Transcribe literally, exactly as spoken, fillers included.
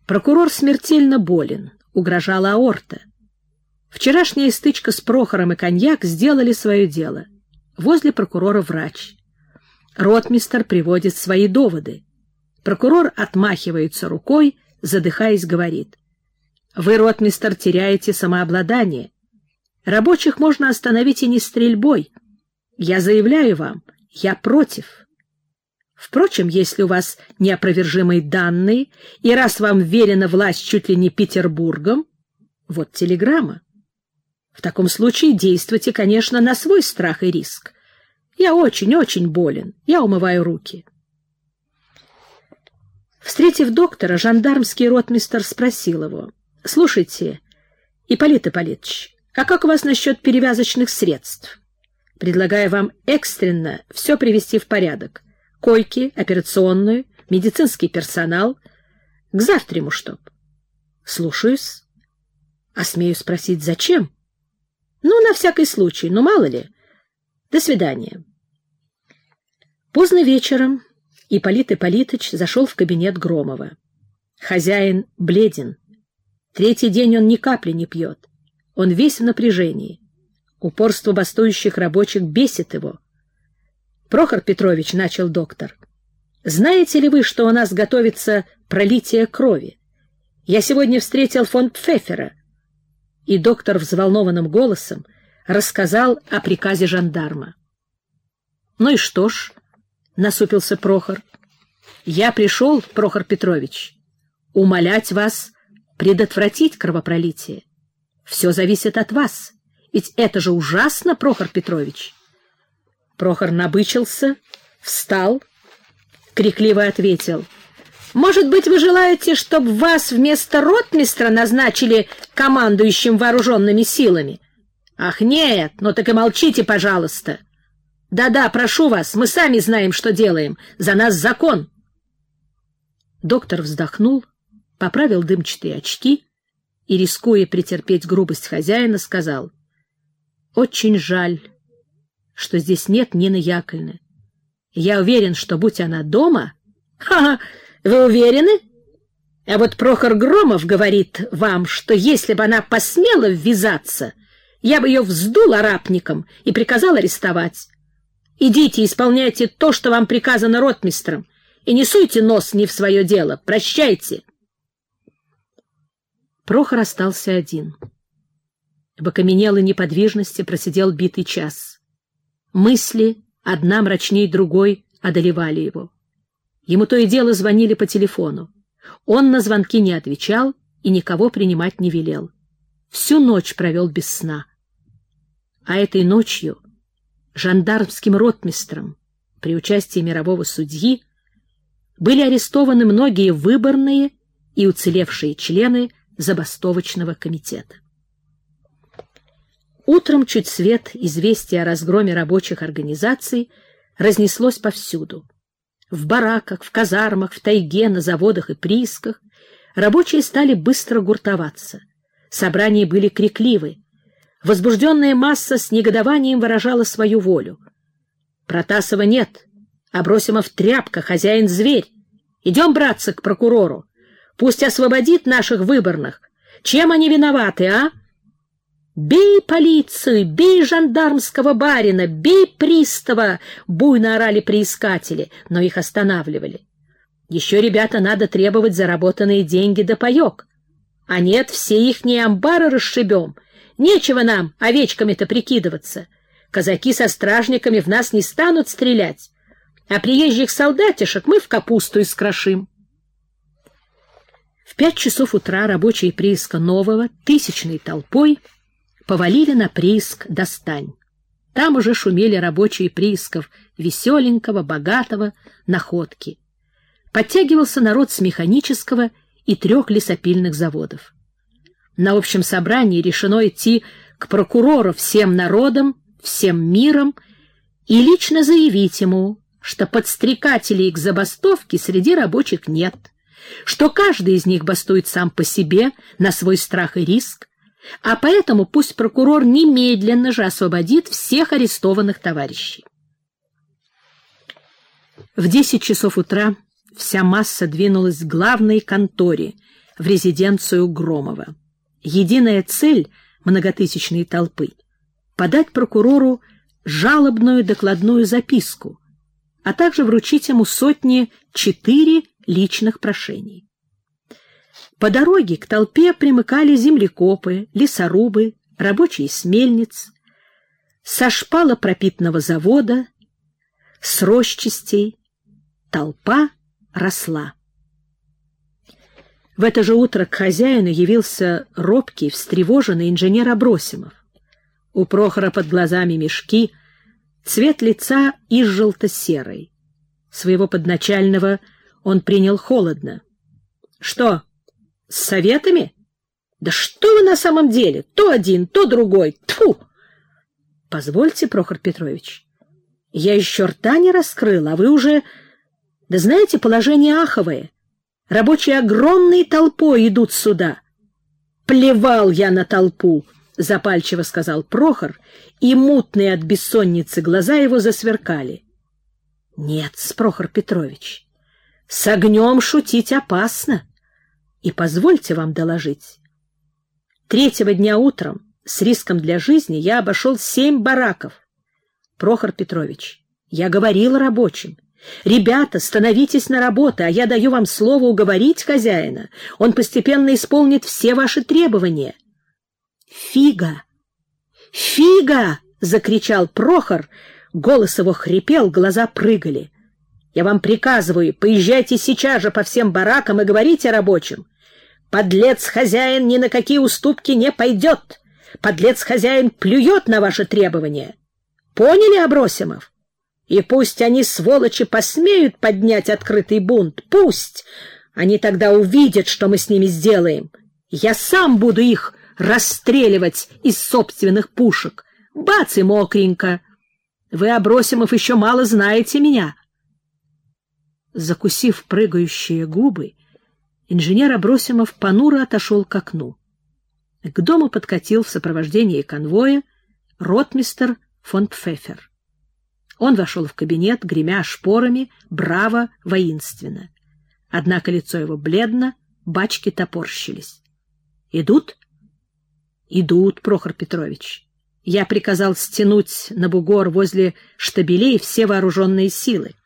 Прокурор смертельно болен, угрожала аорта. Вчерашняя стычка с Прохором и коньяк сделали свое дело. Возле прокурора врач. Ротмистр приводит свои доводы. Прокурор отмахивается рукой, задыхаясь, говорит: «Вы, ротмистр, теряете самообладание. Рабочих можно остановить и не стрельбой. Я заявляю вам, я против. Впрочем, если у вас неопровержимые данные, и раз вам верена власть чуть ли не Петербургом, вот телеграмма. В таком случае действуйте, конечно, на свой страх и риск. Я очень-очень болен, я умываю руки». Встретив доктора, жандармский ротмистр спросил его: «Слушайте, Ипполит Ипполитович, а как у вас насчет перевязочных средств? Предлагаю вам экстренно все привести в порядок. Койки, операционную, медицинский персонал. К завтраму чтоб». «Слушаюсь. А смею спросить, зачем?» «Ну, на всякий случай, ну мало ли. До свидания». Поздно вечером Ипполит Ипполитыч зашел в кабинет Громова. Хозяин бледен. Третий день он ни капли не пьет. Он весь в напряжении. Упорство бастующих рабочих бесит его. «Прохор Петрович», — начал доктор, — «знаете ли вы, что у нас готовится пролитие крови? Я сегодня встретил фон Пфеффера». И доктор взволнованным голосом рассказал о приказе жандарма. «Ну и что ж?» — насупился Прохор. «Я пришел, Прохор Петрович, умолять вас предотвратить кровопролитие. Все зависит от вас. Ведь это же ужасно, Прохор Петрович». Прохор набычился, встал, крикливо ответил: «Может быть, вы желаете, чтобы вас вместо ротмистра назначили командующим вооруженными силами? Ах, нет, ну так и молчите, пожалуйста. Да-да, прошу вас, мы сами знаем, что делаем. За нас закон». Доктор вздохнул, поправил дымчатые очки и, рискуя претерпеть грубость хозяина, сказал: «Очень жаль, что здесь нет Нины Яковлевны. Я уверен, что, будь она дома...» «Ха-ха! Вы уверены? А вот Прохор Громов говорит вам, что если бы она посмела ввязаться, я бы ее вздул арапником и приказал арестовать. Идите, исполняйте то, что вам приказано ротмистром, и не суйте нос не в свое дело. Прощайте». Прохор остался один. В окаменелой неподвижности просидел битый час. Мысли, одна мрачней другой, одолевали его. Ему то и дело звонили по телефону. Он на звонки не отвечал и никого принимать не велел. Всю ночь провел без сна. А этой ночью жандармским ротмистром при участии мирового судьи были арестованы многие выборные и уцелевшие члены забастовочного комитета. Утром чуть свет известие о разгроме рабочих организаций разнеслось повсюду. В бараках, в казармах, в тайге, на заводах и приисках рабочие стали быстро гуртоваться. Собрания были крикливы. Возбужденная масса с негодованием выражала свою волю. «Протасова нет. Абросимов тряпка, хозяин-зверь. Идем, братцы, к прокурору. Пусть освободит наших выборных. Чем они виноваты, а? «Бей полицию! Бей жандармского барина! Бей пристава!» — буйно орали приискатели, но их останавливали. «Еще, ребята, надо требовать заработанные деньги да паек. А нет, все ихние амбары расшибем. Нечего нам овечками-то прикидываться. Казаки со стражниками в нас не станут стрелять, а приезжих солдатишек мы в капусту искрошим». В пять часов утра рабочие прииска Нового тысячной толпой повалили на прииск Достань. Там уже шумели рабочие приисков Веселенького, Богатого, Находки. Подтягивался народ с механического и трех лесопильных заводов. На общем собрании решено идти к прокурору всем народом, всем миром и лично заявить ему, что подстрекателей к забастовке среди рабочих нет, что каждый из них бастует сам по себе на свой страх и риск, а поэтому пусть прокурор немедленно же освободит всех арестованных товарищей. В десять часов утра вся масса двинулась к главной конторе, в резиденцию Громова. Единая цель многотысячной толпы — подать прокурору жалобную докладную записку, а также вручить ему сотни четыре личных прошений. По дороге к толпе примыкали землекопы, лесорубы, рабочие с мельниц, со шпалопропитного завода, с росчастей. Толпа росла. В это же утро к хозяину явился робкий, встревоженный инженер Абросимов. У Прохора под глазами мешки, цвет лица изжелто-серый. Своего подначального он принял холодно. — Что, с советами? Да что вы на самом деле? То один, то другой. Тьфу! — Позвольте, Прохор Петрович, я еще рта не раскрыл, а вы уже... Да знаете, положение аховое. Рабочие огромной толпой идут сюда. — Плевал я на толпу! — запальчиво сказал Прохор, и мутные от бессонницы глаза его засверкали. — Нет, Прохор Петрович, с огнем шутить опасно. И позвольте вам доложить. Третьего дня утром с риском для жизни я обошел семь бараков. Прохор Петрович, я говорил рабочим: ребята, становитесь на работу, а я даю вам слово уговорить хозяина. Он постепенно исполнит все ваши требования. Фига! Фига! — закричал Прохор. Голос его хрипел, глаза прыгали. Я вам приказываю, поезжайте сейчас же по всем баракам и говорите рабочим: подлец-хозяин ни на какие уступки не пойдет. Подлец-хозяин плюет на ваши требования. Поняли, Абросимов? И пусть они, сволочи, посмеют поднять открытый бунт. Пусть! Они тогда увидят, что мы с ними сделаем. Я сам буду их расстреливать из собственных пушек. Бац и мокренько. Вы, Абросимов, еще мало знаете меня. Закусив прыгающие губы, инженер Абросимов понуро отошел к окну. К дому подкатил в сопровождении конвоя ротмистр фон Пфеффер. Он вошел в кабинет, гремя шпорами, браво, воинственно. Однако лицо его бледно, бачки топорщились. — Идут? — Идут, Прохор Петрович. Я приказал стянуть на бугор возле штабелей все вооруженные силы.